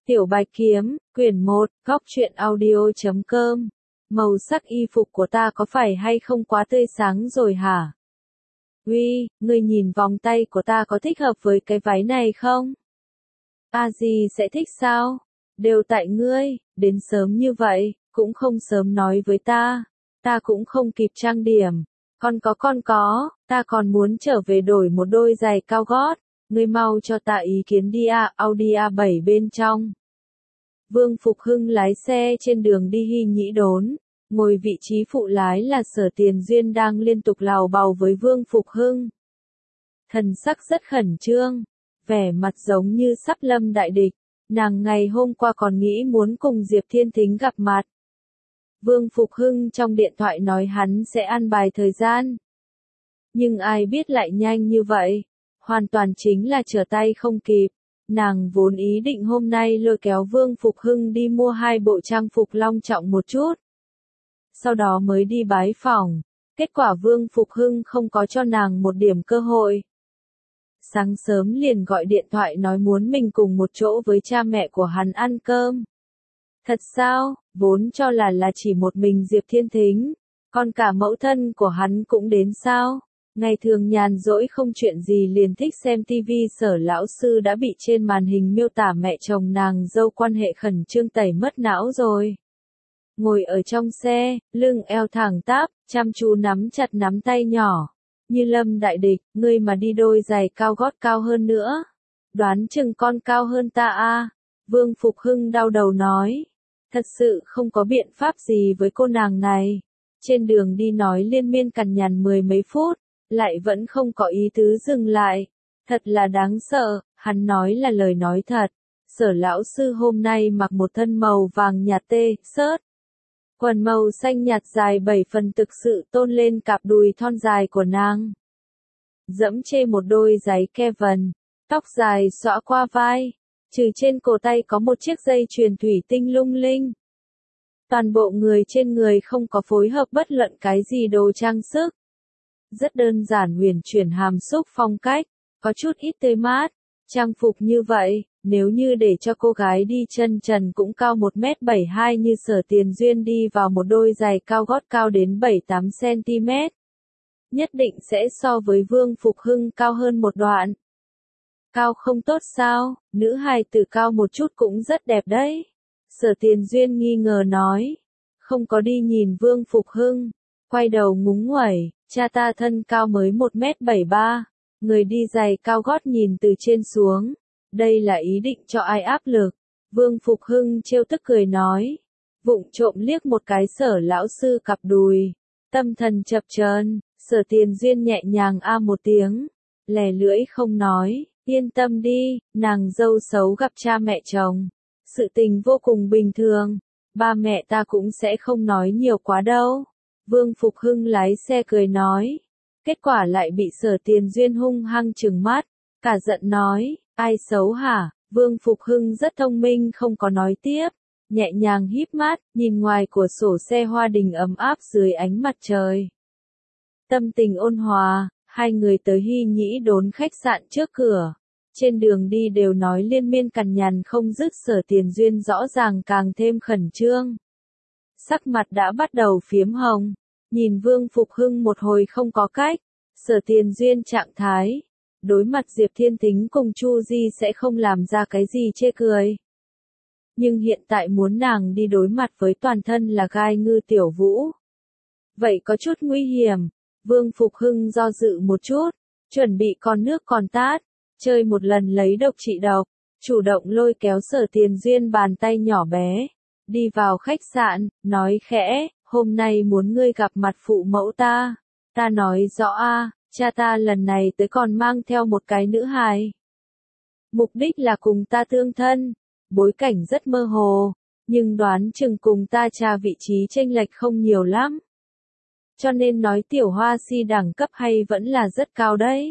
Tiểu Bạch Kiếm, quyển 1, góc truyện audio.com. Màu sắc y phục của ta có phải hay không quá tươi sáng rồi hả? Uy, ngươi nhìn vòng tay của ta có thích hợp với cái váy này không? A gì sẽ thích sao? Đều tại ngươi, đến sớm như vậy, cũng không sớm nói với ta cũng không kịp trang điểm. Con có, ta còn muốn trở về đổi một đôi giày cao gót. Ngươi mau cho ta ý kiến đi à, Audi A7 bên trong. Vương Phục Hưng lái xe trên đường đi Hy Nhĩ Đốn, ngồi vị trí phụ lái là Sở Tiền Duyên đang liên tục lào bào với Vương Phục Hưng. Thần sắc rất khẩn trương, vẻ mặt giống như sắp lâm đại địch, nàng ngày hôm qua còn nghĩ muốn cùng Diệp Thiên Thính gặp mặt. Vương Phục Hưng trong điện thoại nói hắn sẽ ăn bài thời gian. Nhưng ai biết lại nhanh như vậy, hoàn toàn chính là trở tay không kịp. Nàng vốn ý định hôm nay lôi kéo Vương Phục Hưng đi mua 2 bộ trang phục long trọng một chút. Sau đó mới đi bái phỏng, kết quả Vương Phục Hưng không có cho nàng một điểm cơ hội. Sáng sớm liền gọi điện thoại nói muốn mình cùng một chỗ với cha mẹ của hắn ăn cơm. Thật sao, vốn cho là chỉ một mình Diệp Thiên Thính, còn cả mẫu thân của hắn cũng đến sao? Ngày thường nhàn rỗi không chuyện gì liền thích xem TV. Sở lão sư đã bị trên màn hình miêu tả mẹ chồng nàng dâu quan hệ khẩn trương tẩy mất não rồi. Ngồi ở trong xe, lưng eo thẳng tắp, chăm chú nắm chặt nắm tay nhỏ. Như lâm đại địch, ngươi mà đi đôi giày cao gót cao hơn nữa. Đoán chừng con cao hơn ta a. Vương Phục Hưng đau đầu nói. Thật sự không có biện pháp gì với cô nàng này. Trên đường đi nói liên miên cằn nhằn 10 mấy phút. Lại vẫn không có ý tứ dừng lại. Thật là đáng sợ, hắn nói là lời nói thật. Sở lão sư hôm nay mặc một thân màu vàng nhạt xớt. Quần màu xanh nhạt dài 7 phần thực sự tôn lên cặp đùi thon dài của nàng. Dẫm chê một đôi giày Kevin, tóc dài xõa qua vai, trừ trên cổ tay có một chiếc dây chuyền thủy tinh lung linh. Toàn bộ người trên người không có phối hợp bất luận cái gì đồ trang sức. Rất đơn giản huyền chuyển hàm xúc phong cách, có chút ít tươi mát. Trang phục như vậy, nếu như để cho cô gái đi chân trần cũng cao 1m72 như Sở Tiền Duyên đi vào một đôi giày cao gót cao đến 7-8cm. Nhất định sẽ so với Vương Phục Hưng cao hơn một đoạn. Cao không tốt sao, nữ hài tử cao một chút cũng rất đẹp đấy. Sở Tiền Duyên nghi ngờ nói. Không có đi nhìn Vương Phục Hưng, quay đầu ngúng nguẩy. Cha ta thân cao mới 1m73, người đi giày cao gót nhìn từ trên xuống, đây là ý định cho ai áp lực. Vương Phục Hưng trêu tức cười nói, vụng trộm liếc một cái Sở lão sư cặp đùi, tâm thần chập chờn. Sở Tiền Duyên nhẹ nhàng a một tiếng, lè lưỡi không nói, yên tâm đi, nàng dâu xấu gặp cha mẹ chồng, sự tình vô cùng bình thường, ba mẹ ta cũng sẽ không nói nhiều quá đâu. Vương Phục Hưng lái xe cười nói. Kết quả lại bị Sở Tiền Duyên hung hăng trừng mắt. Cả giận nói, ai xấu hả? Vương Phục Hưng rất thông minh không có nói tiếp. Nhẹ nhàng híp mắt, nhìn ngoài cửa sổ xe hoa đình ấm áp dưới ánh mặt trời. Tâm tình ôn hòa, hai người tới Hy Nhĩ Đốn khách sạn trước cửa. Trên đường đi đều nói liên miên cằn nhằn không dứt. Sở Tiền Duyên rõ ràng càng thêm khẩn trương. Sắc mặt đã bắt đầu phiếm hồng, nhìn Vương Phục Hưng một hồi không có cách. Sở Tiền Duyên trạng thái, đối mặt Diệp Thiên Thính cùng Chu Di sẽ không làm ra cái gì chê cười. Nhưng hiện tại muốn nàng đi đối mặt với toàn thân là gai ngư Tiểu Vũ. Vậy có chút nguy hiểm, Vương Phục Hưng do dự một chút, chuẩn bị con nước còn tát, chơi một lần lấy độc trị độc, chủ động lôi kéo Sở Tiền Duyên bàn tay nhỏ bé. Đi vào khách sạn, nói khẽ, hôm nay muốn ngươi gặp mặt phụ mẫu ta. Ta nói rõ a, cha ta lần này tới còn mang theo một cái nữ hài. Mục đích là cùng ta tương thân, bối cảnh rất mơ hồ, nhưng đoán chừng cùng ta cha vị trí chênh lệch không nhiều lắm. Cho nên nói Tiểu Hoa Si đẳng cấp hay vẫn là rất cao đấy.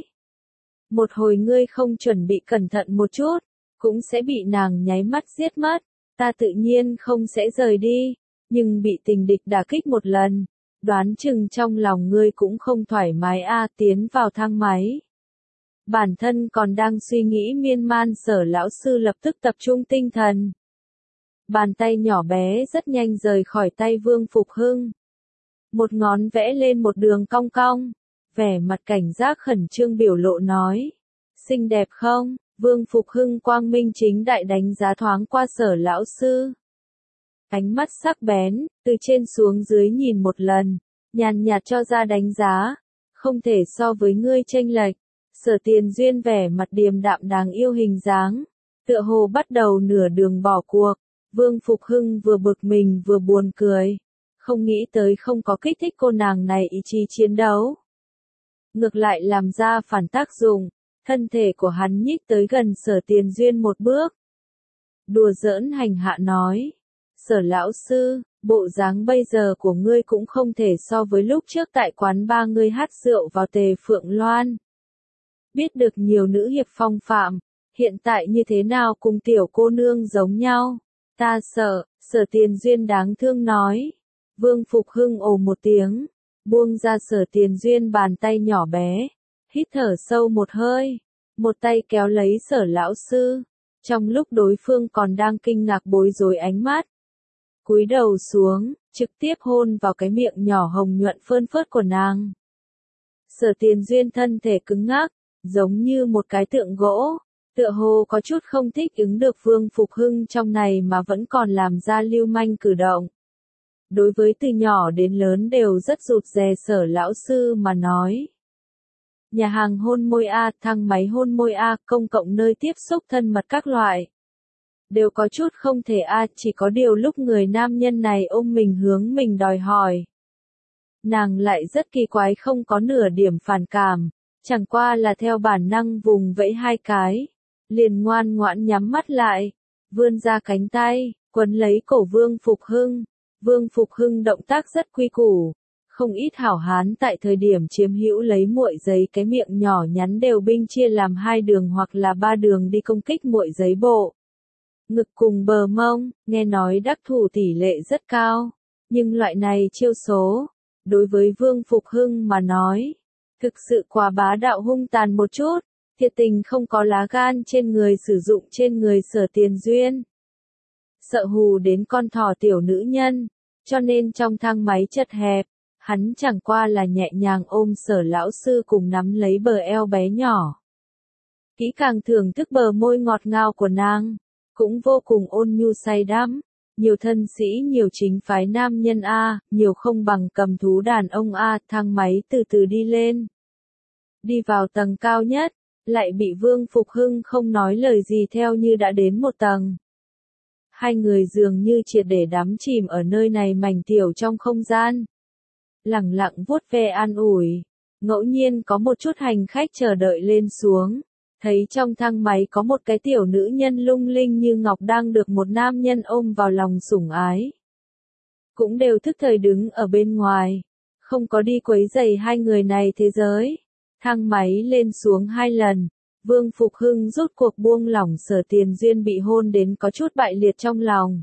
Một hồi ngươi không chuẩn bị cẩn thận một chút, cũng sẽ bị nàng nháy mắt giết mất. Ta tự nhiên không sẽ rời đi, nhưng bị tình địch đả kích một lần, đoán chừng trong lòng ngươi cũng không thoải mái a. Tiến vào thang máy. Bản thân còn đang suy nghĩ miên man, Sở lão sư lập tức tập trung tinh thần, Bàn tay nhỏ bé rất nhanh rời khỏi tay Vương Phục Hưng. Một ngón vẽ lên một đường cong cong, vẻ mặt cảnh giác khẩn trương biểu lộ nói. Xinh đẹp không? Vương Phục Hưng quang minh chính đại đánh giá thoáng qua Sở lão sư. Ánh mắt sắc bén, từ trên xuống dưới nhìn một lần, nhàn nhạt cho ra đánh giá. Không thể so với ngươi chênh lệch. Sở Tiền Duyên vẻ mặt điềm đạm đáng yêu hình dáng, tựa hồ bắt đầu nửa đường bỏ cuộc. Vương Phục Hưng vừa bực mình vừa buồn cười. Không nghĩ tới không có kích thích cô nàng này ý chí chiến đấu. Ngược lại làm ra phản tác dụng, thân thể của hắn nhích tới gần Sở Tiền Duyên một bước. Đùa giỡn hành hạ nói. Sở lão sư, bộ dáng bây giờ của ngươi cũng không thể so với lúc trước tại quán ba ngươi hát rượu vào Tề Phượng Loan. Biết được nhiều nữ hiệp phong phạm, hiện tại như thế nào cùng tiểu cô nương giống nhau. Ta sợ, Sở Tiền Duyên đáng thương nói. Vương Phục Hưng ồ một tiếng, buông ra Sở Tiền Duyên bàn tay nhỏ bé, hít thở sâu một hơi, một tay kéo lấy Sở lão sư, trong lúc đối phương còn đang kinh ngạc bối rối ánh mắt. Cúi đầu xuống, trực tiếp hôn vào cái miệng nhỏ hồng nhuận phơn phớt của nàng. Sở Tiền Duyên thân thể cứng ngắc, giống như một cái tượng gỗ, tựa hồ có chút không thích ứng được Vương Phục Hưng trong này mà vẫn còn làm ra lưu manh cử động. Đối với từ nhỏ đến lớn đều rất rụt rè Sở lão sư mà nói. Nhà hàng hôn môi A, thang máy hôn môi A, công cộng nơi tiếp xúc thân mật các loại. Đều có chút không thể A, chỉ có điều lúc người nam nhân này ôm mình hướng mình đòi hỏi. Nàng lại rất kỳ quái không có nửa điểm phản cảm, chẳng qua là theo bản năng vùng vẫy hai cái. Liền ngoan ngoãn nhắm mắt lại, vươn ra cánh tay, quấn lấy cổ Vương Phục Hưng. Vương Phục Hưng động tác rất quy củ, không ít hảo hán tại thời điểm chiếm hữu lấy muội giấy cái miệng nhỏ nhắn đều binh chia làm 2 đường hoặc là 3 đường đi công kích muội giấy bộ. Ngực cùng bờ mông, nghe nói đắc thủ tỷ lệ rất cao, nhưng loại này chiêu số, đối với Vương Phục Hưng mà nói, thực sự quá bá đạo hung tàn một chút, thiệt tình không có lá gan trên người sử dụng trên người Sở Tiền Duyên. Sợ hù đến con thỏ tiểu nữ nhân, cho nên trong thang máy chật hẹp, hắn chẳng qua là nhẹ nhàng ôm Sở lão sư cùng nắm lấy bờ eo bé nhỏ. Kỹ càng thưởng thức bờ môi ngọt ngào của nàng, cũng vô cùng ôn nhu say đắm. Nhiều thân sĩ nhiều chính phái nam nhân A, nhiều không bằng cầm thú đàn ông A, thang máy từ từ đi lên. Đi vào tầng cao nhất, lại bị Vương Phục Hưng không nói lời gì theo như đã đến một tầng. Hai người dường như triệt để đắm chìm ở nơi này mảnh tiểu trong không gian. Lẳng lặng vuốt ve an ủi, ngẫu nhiên có một chút hành khách chờ đợi lên xuống. Thấy trong thang máy có một cái tiểu nữ nhân lung linh như ngọc đang được một nam nhân ôm vào lòng sủng ái. Cũng đều thức thời đứng ở bên ngoài, không có đi quấy rầy hai người này thế giới. Thang máy lên xuống 2 lần, Vương Phục Hưng rút cuộc buông lỏng Sở Tiền Duyên bị hôn đến có chút bại liệt trong lòng.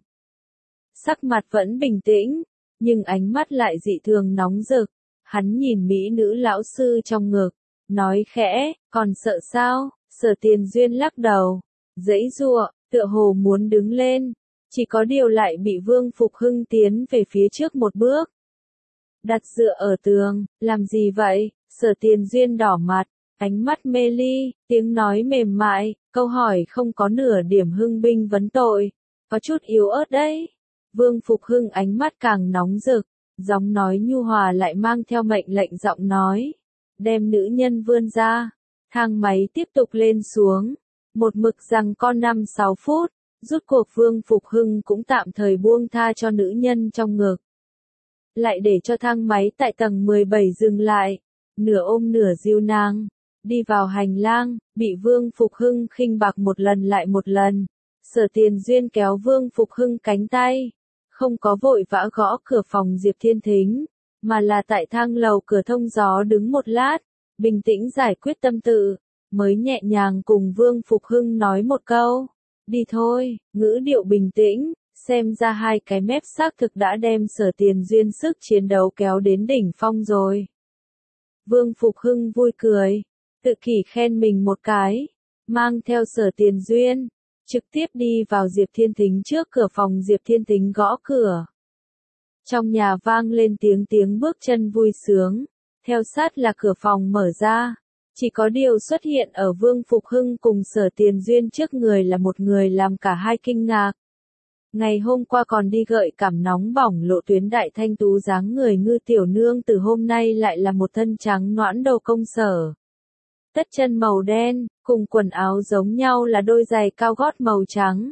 Sắc mặt vẫn bình tĩnh, nhưng ánh mắt lại dị thường nóng rực. Hắn nhìn mỹ nữ lão sư trong ngực, nói khẽ, còn sợ sao? Sở Tiền Duyên lắc đầu, giãy giụa, tựa hồ muốn đứng lên, chỉ có điều lại bị Vương Phục Hưng tiến về phía trước một bước. Đặt dựa ở tường, làm gì vậy? Sở Tiền Duyên đỏ mặt, ánh mắt mê ly, tiếng nói mềm mại, câu hỏi không có nửa điểm hưng binh vấn tội, có chút yếu ớt đấy. Vương Phục Hưng ánh mắt càng nóng rực, giọng nói nhu hòa lại mang theo mệnh lệnh giọng nói, đem nữ nhân vươn ra. Thang máy tiếp tục lên xuống, một mực rằng con 5-6 phút, rút cuộc Vương Phục Hưng cũng tạm thời buông tha cho nữ nhân trong ngực. Lại để cho thang máy tại tầng 17 dừng lại, nửa ôm nửa dìu nàng, đi vào hành lang, bị Vương Phục Hưng khinh bạc một lần lại một lần. Sở Tiền Duyên kéo Vương Phục Hưng cánh tay, không có vội vã gõ cửa phòng Diệp Thiên Thính, mà là tại thang lầu cửa thông gió đứng một lát. Bình tĩnh giải quyết tâm tự, mới nhẹ nhàng cùng Vương Phục Hưng nói một câu, đi thôi, ngữ điệu bình tĩnh, xem ra hai cái mép xác thực đã đem Sở Tiền Duyên sức chiến đấu kéo đến đỉnh phong rồi. Vương Phục Hưng vui cười, tự kỷ khen mình một cái, mang theo Sở Tiền Duyên, trực tiếp đi vào Diệp Thiên Thính trước cửa phòng. Diệp Thiên Thính gõ cửa. Trong nhà vang lên tiếng bước chân vui sướng, theo sát là cửa phòng mở ra. Chỉ có điều xuất hiện ở Vương Phục Hưng cùng Sở Tiền Duyên trước người là một người làm cả hai kinh ngạc. Ngày hôm qua còn đi gợi cảm nóng bỏng lộ tuyến đại thanh tú dáng người Ngư tiểu nương từ hôm nay lại là một thân trắng nõn đầu công sở. Tất chân màu đen, cùng quần áo giống nhau là đôi giày cao gót màu trắng.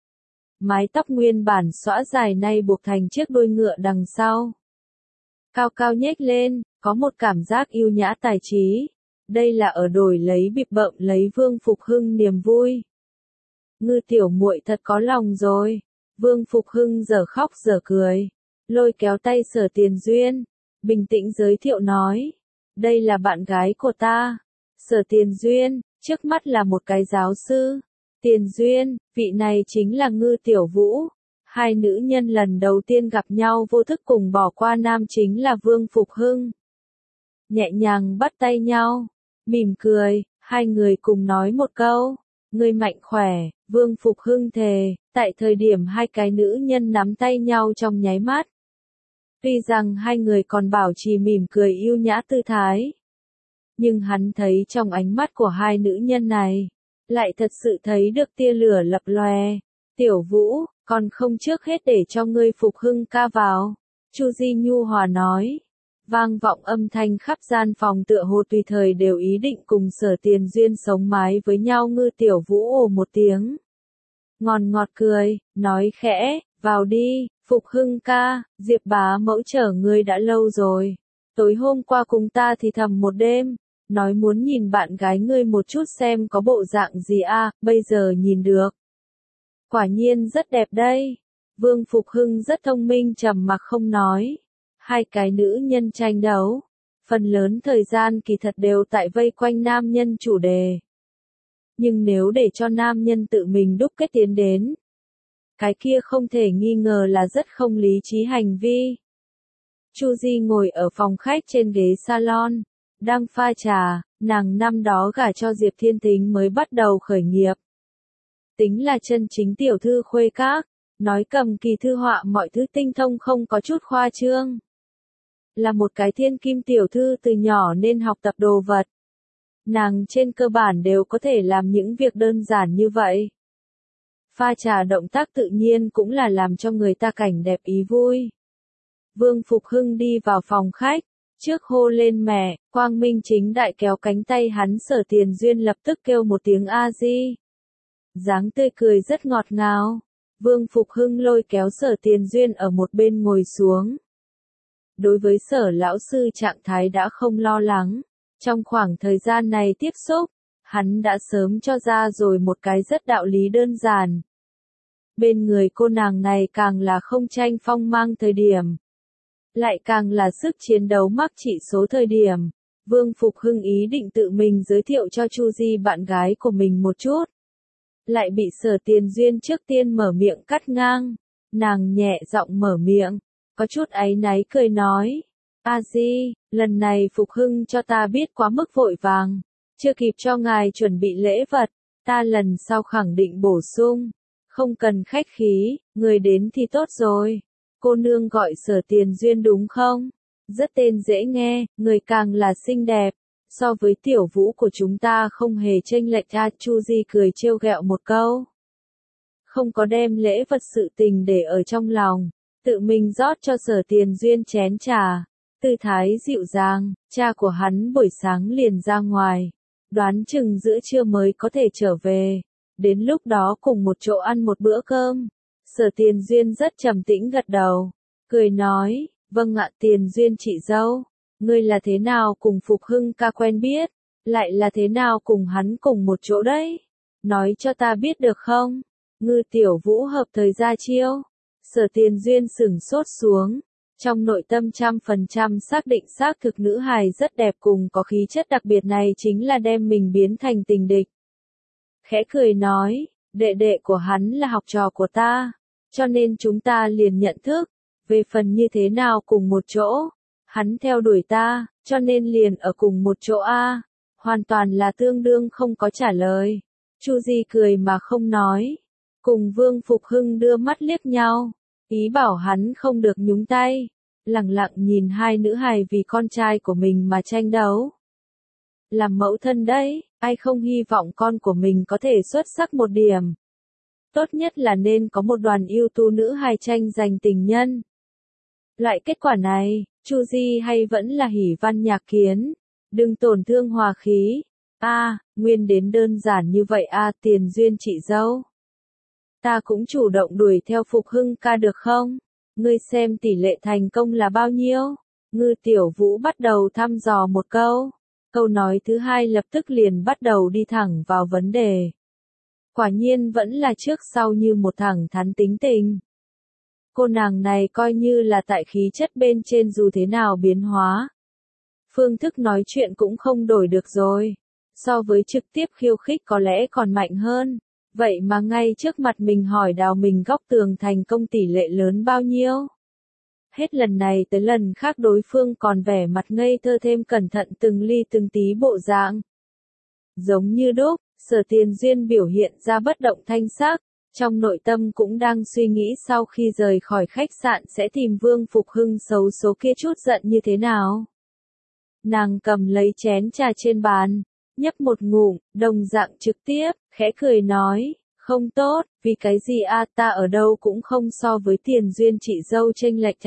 Mái tóc nguyên bản xõa dài nay buộc thành chiếc đuôi ngựa đằng sau. Cao cao nhếch lên, có một cảm giác yêu nhã tài trí. Đây là ở đổi lấy bịp bợm lấy Vương Phục Hưng niềm vui. Ngư tiểu muội thật có lòng rồi. Vương Phục Hưng giờ khóc giờ cười, lôi kéo tay Sở Tiền Duyên, bình tĩnh giới thiệu nói. Đây là bạn gái của ta. Sở Tiền Duyên, trước mắt là một cái giáo sư. Tiền Duyên, vị này chính là Ngư Tiểu Vũ. Hai nữ nhân lần đầu tiên gặp nhau vô thức cùng bỏ qua nam chính là Vương Phục Hưng. Nhẹ nhàng bắt tay nhau, mỉm cười, hai người cùng nói một câu. Ngươi mạnh khỏe, Vương Phục Hưng thề, tại thời điểm hai cái nữ nhân nắm tay nhau trong nháy mắt. Tuy rằng hai người còn bảo trì mỉm cười yêu nhã tư thái. Nhưng hắn thấy trong ánh mắt của hai nữ nhân này, lại thật sự thấy được tia lửa lập lòe. Tiểu Vũ, còn không trước hết để cho ngươi Phục Hưng ca vào. Chu Di nhu hòa nói. Vang vọng âm thanh khắp gian phòng tựa hồ tùy thời đều ý định cùng Sở Tiền Duyên sống mái với nhau. Ngư Tiểu Vũ ồ một tiếng. Ngọt cười, nói khẽ, vào đi, Phục Hưng ca, Diệp bá mẫu chờ ngươi đã lâu rồi. Tối hôm qua cùng ta thì thầm một đêm, nói muốn nhìn bạn gái ngươi một chút xem có bộ dạng gì bây giờ nhìn được. Quả nhiên rất đẹp đây. Vương Phục Hưng rất thông minh trầm mặc không nói. Hai cái nữ nhân tranh đấu, phần lớn thời gian kỳ thật đều tại vây quanh nam nhân chủ đề. Nhưng nếu để cho nam nhân tự mình đúc kết tiến đến, cái kia không thể nghi ngờ là rất không lý trí hành vi. Chu Di ngồi ở phòng khách trên ghế salon, đang pha trà, nàng năm đó gả cho Diệp Thiên Thính mới bắt đầu khởi nghiệp. Tính là chân chính tiểu thư khuê các, nói cầm kỳ thư họa mọi thứ tinh thông không có chút khoa trương. Là một cái thiên kim tiểu thư từ nhỏ nên học tập đồ vật. Nàng trên cơ bản đều có thể làm những việc đơn giản như vậy. Pha trà động tác tự nhiên cũng là làm cho người ta cảnh đẹp ý vui. Vương Phục Hưng đi vào phòng khách, trước hô lên mẹ, quang minh chính đại kéo cánh tay hắn. Sở Tiền Duyên lập tức kêu một tiếng a di. Dáng tươi cười rất ngọt ngào. Vương Phục Hưng lôi kéo Sở Tiền Duyên ở một bên ngồi xuống. Đối với Sở lão sư trạng thái đã không lo lắng. Trong khoảng thời gian này tiếp xúc, hắn đã sớm cho ra rồi một cái rất đạo lý đơn giản. Bên người cô nàng này càng là không tranh phong mang thời điểm, lại càng là sức chiến đấu mắc trị số thời điểm. Vương Phục Hưng ý định tự mình giới thiệu cho Chu Di bạn gái của mình một chút. Lại bị Sở Tiền Duyên trước tiên mở miệng cắt ngang. Nàng nhẹ giọng mở miệng, có chút áy náy cười nói. A di, lần này Phục Hưng cho ta biết quá mức vội vàng. Chưa kịp cho ngài chuẩn bị lễ vật, ta lần sau khẳng định bổ sung. Không cần khách khí, người đến thì tốt rồi. Cô nương gọi Sở Tiền Duyên đúng không? Rất tên dễ nghe, người càng là xinh đẹp. So với Tiểu Vũ của chúng ta không hề chênh lệch. Chu Di cười trêu ghẹo một câu. Không có đem lễ vật sự tình để ở trong lòng. Tự mình rót cho Sở Tiền Duyên chén trà. Tư thái dịu dàng, cha của hắn buổi sáng liền ra ngoài. Đoán chừng giữa trưa mới có thể trở về. Đến lúc đó cùng một chỗ ăn một bữa cơm. Sở Tiền Duyên rất trầm tĩnh gật đầu. Cười nói, vâng ạ Tiền Duyên chị dâu. Ngươi là thế nào cùng Phục Hưng ca quen biết? Lại là thế nào cùng hắn cùng một chỗ đấy? Nói cho ta biết được không? Ngư Tiểu Vũ hợp thời ra chiêu. Sở Tiền Duyên sửng sốt xuống. Trong nội tâm 100% xác định xác thực nữ hài rất đẹp cùng có khí chất đặc biệt này chính là đem mình biến thành tình địch. Khẽ cười nói, đệ đệ của hắn là học trò của ta, cho nên chúng ta liền nhận thức. Về phần như thế nào cùng một chỗ, hắn theo đuổi ta, cho nên liền ở cùng một chỗ hoàn toàn là tương đương không có trả lời. Chu Di cười mà không nói. Cùng Vương Phục Hưng đưa mắt liếc nhau. Ý bảo hắn không được nhúng tay. Lặng lặng nhìn hai nữ hài vì con trai của mình mà tranh đấu. Làm mẫu thân đấy, ai không hy vọng con của mình có thể xuất sắc một điểm. Tốt nhất là nên có một đoàn ưu tú nữ hài tranh giành tình nhân. Loại kết quả này, Chu Di hay vẫn là Hỉ Văn Nhạc Kiến. Đừng tổn thương hòa khí. Nguyên đến đơn giản như vậy Tiền duyên chị dâu. Ta cũng chủ động đuổi theo Phục Hưng ca được không? Ngươi xem tỷ lệ thành công là bao nhiêu? Ngư Tiểu Vũ bắt đầu thăm dò một câu. Câu nói thứ hai lập tức liền bắt đầu đi thẳng vào vấn đề. Quả nhiên vẫn là trước sau như một thẳng thắn tính tình. Cô nàng này coi như là tại khí chất bên trên dù thế nào biến hóa. Phương thức nói chuyện cũng không đổi được rồi. So với trực tiếp khiêu khích có lẽ còn mạnh hơn. Vậy mà ngay trước mặt mình hỏi đào mình góc tường thành công tỷ lệ lớn bao nhiêu? Hết lần này tới lần khác đối phương còn vẻ mặt ngây thơ thêm cẩn thận từng ly từng tí bộ dạng. Giống như đúc, Sở Tiền Duyên biểu hiện ra bất động thanh sắc, trong nội tâm cũng đang suy nghĩ sau khi rời khỏi khách sạn sẽ tìm Vương Phục Hưng xấu số kia chút giận như thế nào. Nàng cầm lấy chén trà trên bàn, nhấp một ngụm, đồng dạng trực tiếp, khẽ cười nói, không tốt, vì cái gì ta ở đâu cũng không so với Tiền Duyên chị dâu chênh lệch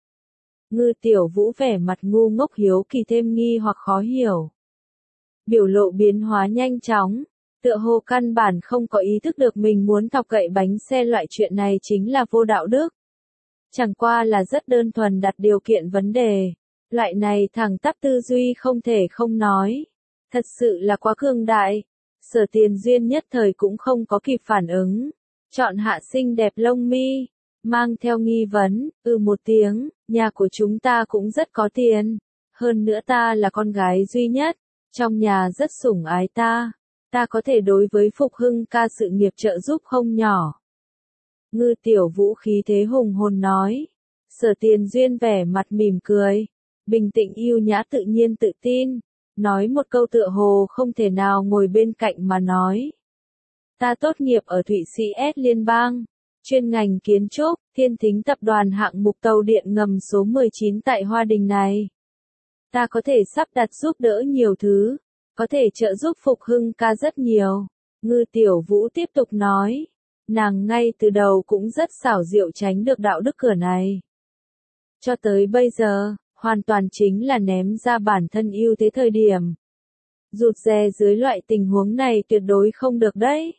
Ngư Tiểu Vũ vẻ mặt ngu ngốc hiếu kỳ thêm nghi hoặc khó hiểu. Biểu lộ biến hóa nhanh chóng, tựa hồ căn bản không có ý thức được mình muốn thọc gậy bánh xe loại chuyện này chính là vô đạo đức. Chẳng qua là rất đơn thuần đặt điều kiện vấn đề. Loại này thẳng tắp tư duy không thể không nói. Thật sự là quá cường đại. Sở Tiền Duyên nhất thời cũng không có kịp phản ứng. Chọn hạ xinh đẹp lông mi. Mang theo nghi vấn, một tiếng, nhà của chúng ta cũng rất có tiền. Hơn nữa ta là con gái duy nhất. Trong nhà rất sủng ái ta. Ta có thể đối với Phục Hưng ca sự nghiệp trợ giúp không nhỏ. Ngư Tiểu Vũ khí thế hùng hồn nói. Sở Tiền Duyên vẻ mặt mỉm cười. Bình tĩnh yêu nhã tự nhiên tự tin. Nói một câu tựa hồ không thể nào ngồi bên cạnh mà nói. Ta tốt nghiệp ở Thụy Sĩ S Liên bang. Chuyên ngành kiến trúc, Thiên Thính tập đoàn hạng mục tàu điện ngầm số 19 tại Hoa Đình này. Ta có thể sắp đặt giúp đỡ nhiều thứ. Có thể trợ giúp Phục Hưng ca rất nhiều. Ngư Tiểu Vũ tiếp tục nói. Nàng ngay từ đầu cũng rất xảo diệu tránh được đạo đức cửa này. Cho tới bây giờ, hoàn toàn chính là ném ra bản thân ưu thế thời điểm. Rụt rè dưới loại tình huống này tuyệt đối không được đấy.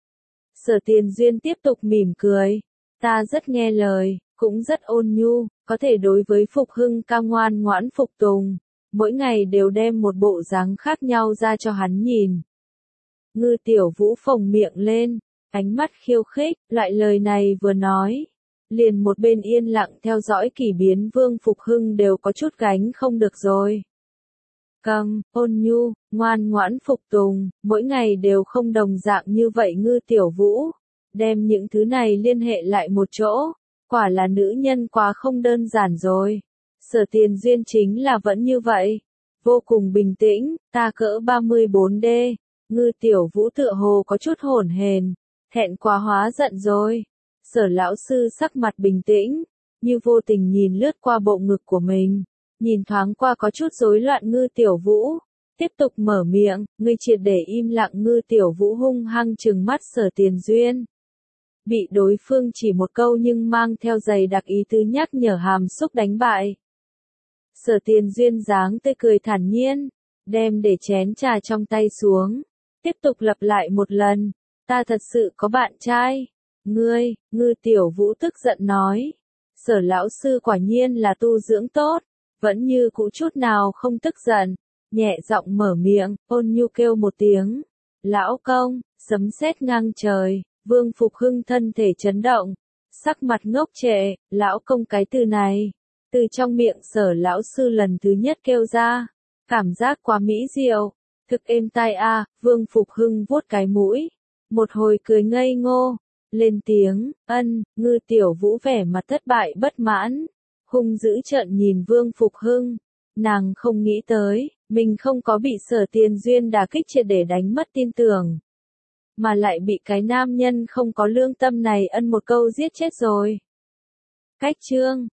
Sở Tiền Duyên tiếp tục mỉm cười. Ta rất nghe lời, cũng rất ôn nhu, có thể đối với Phục Hưng ca ngoan ngoãn phục tùng. Mỗi ngày đều đem một bộ dáng khác nhau ra cho hắn nhìn. Ngư Tiểu Vũ phồng miệng lên, ánh mắt khiêu khích, loại lời này vừa nói. Liền một bên yên lặng theo dõi kỳ biến Vương Phục Hưng đều có chút gánh không được rồi. Căng, ôn nhu, ngoan ngoãn phục tùng, mỗi ngày đều không đồng dạng như vậy Ngư Tiểu Vũ. Đem những thứ này liên hệ lại một chỗ, quả là nữ nhân quá không đơn giản rồi. Sở Tiền Duyên chính là vẫn như vậy. Vô cùng bình tĩnh, ta cỡ 34D. Ngư Tiểu Vũ tựa hồ có chút hỗn hển, thẹn quá hóa giận rồi. Sở lão sư sắc mặt bình tĩnh, như vô tình nhìn lướt qua bộ ngực của mình. Nhìn thoáng qua có chút rối loạn Ngư Tiểu Vũ. Tiếp tục mở miệng, ngươi triệt để im lặng Ngư Tiểu Vũ hung hăng trừng mắt Sở Tiền Duyên. Bị đối phương chỉ một câu nhưng mang theo dày đặc ý tứ nhắc nhở hàm xúc đánh bại. Sở Tiền Duyên dáng tươi cười thản nhiên, đem để chén trà trong tay xuống. Tiếp tục lặp lại một lần, ta thật sự có bạn trai. Ngư Tiểu Vũ tức giận nói. Sở lão sư quả nhiên là tu dưỡng tốt, vẫn như cũ chút nào không tức giận, nhẹ giọng mở miệng, ôn nhu kêu một tiếng. Lão công, sấm sét ngang trời, Vương Phục Hưng thân thể chấn động, sắc mặt ngốc trệ, lão công cái từ này, từ trong miệng Sở lão sư lần thứ nhất kêu ra, cảm giác quá mỹ diệu, thực êm tai Vương Phục Hưng vuốt cái mũi, một hồi cười ngây ngô, lên tiếng, Ngư Tiểu Vũ vẻ mặt thất bại bất mãn, hung dữ trợn nhìn Vương Phục Hưng, nàng không nghĩ tới, mình không có bị Sở Tiền Duyên đả kích triệt để đánh mất tin tưởng. mà lại bị cái nam nhân không có lương tâm này ân một câu giết chết rồi. Cách chương